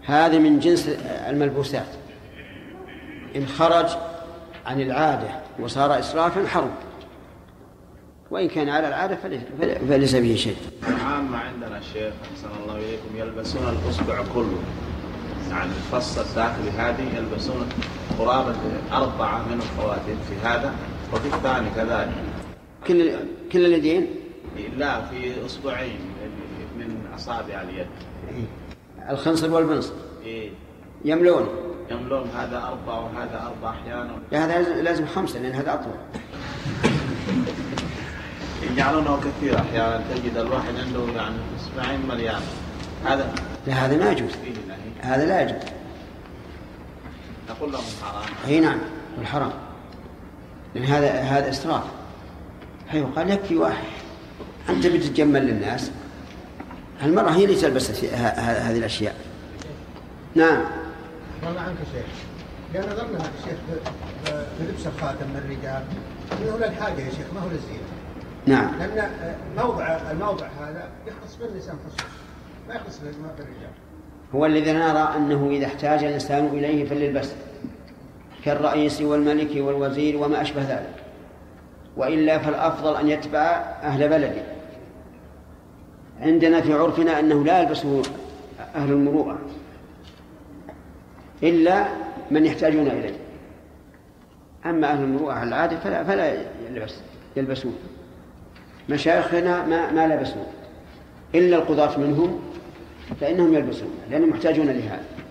هذه من جنس الملبوسات، إن خرج عن العادة وصار إسرافا حرم، وإن كان على العادة فليس به شيء. العامة عندنا الشيخ أحسن الله إليكم يلبسون الأصبع كله، يعني الفص الداخلي هذه يلبسون قرابة 4 من الخواتم في هذا، وفي الثاني كذلك. كل اليدين؟ لا، في أصبعين من أصابع اليد. الخنصر والبنصر. إيه. يملون هذا 4 وهذا 4 أحيانا. هذا لازم 5 لأن هذا أطول. يجعلونه كثير أحيانا، تجد الواحد عنده يعني أصبعين مليان. لا، هذا ما يجوز، هذا لا يجوز. نقول لهم حرام. أي نعم، والحرام، لأن هذا إسراف. أيوة، قال يكفي واحد، أنت بتتجمل للناس، المرأة هي اللي تلبس هذه الأشياء. نعم. والله عنك شيخ، لأن ظنها الشيخ في لبس الخاتم من الرجال إنه للحاجة يا شيخ، ما هو للزينة. نعم. لأن الموضع هذا يختص بالنساء خصوصا، ما يختص بالرجال. هو الذي نرى أنه إذا احتاج الإنسان إليه فليلبسه، كالرئيس والملك والوزير وما أشبه ذلك، وإلا فالأفضل أن يتبع أهل بلده. عندنا في عرفنا أنه لا يلبسه أهل المروءة إلا من يحتاجون إليه، أما أهل المروءة على العادة فلا يلبسون. مشايخنا ما لبسون، إلا القضاة منهم فإنهم يلبسون لأنهم محتاجون لهذا.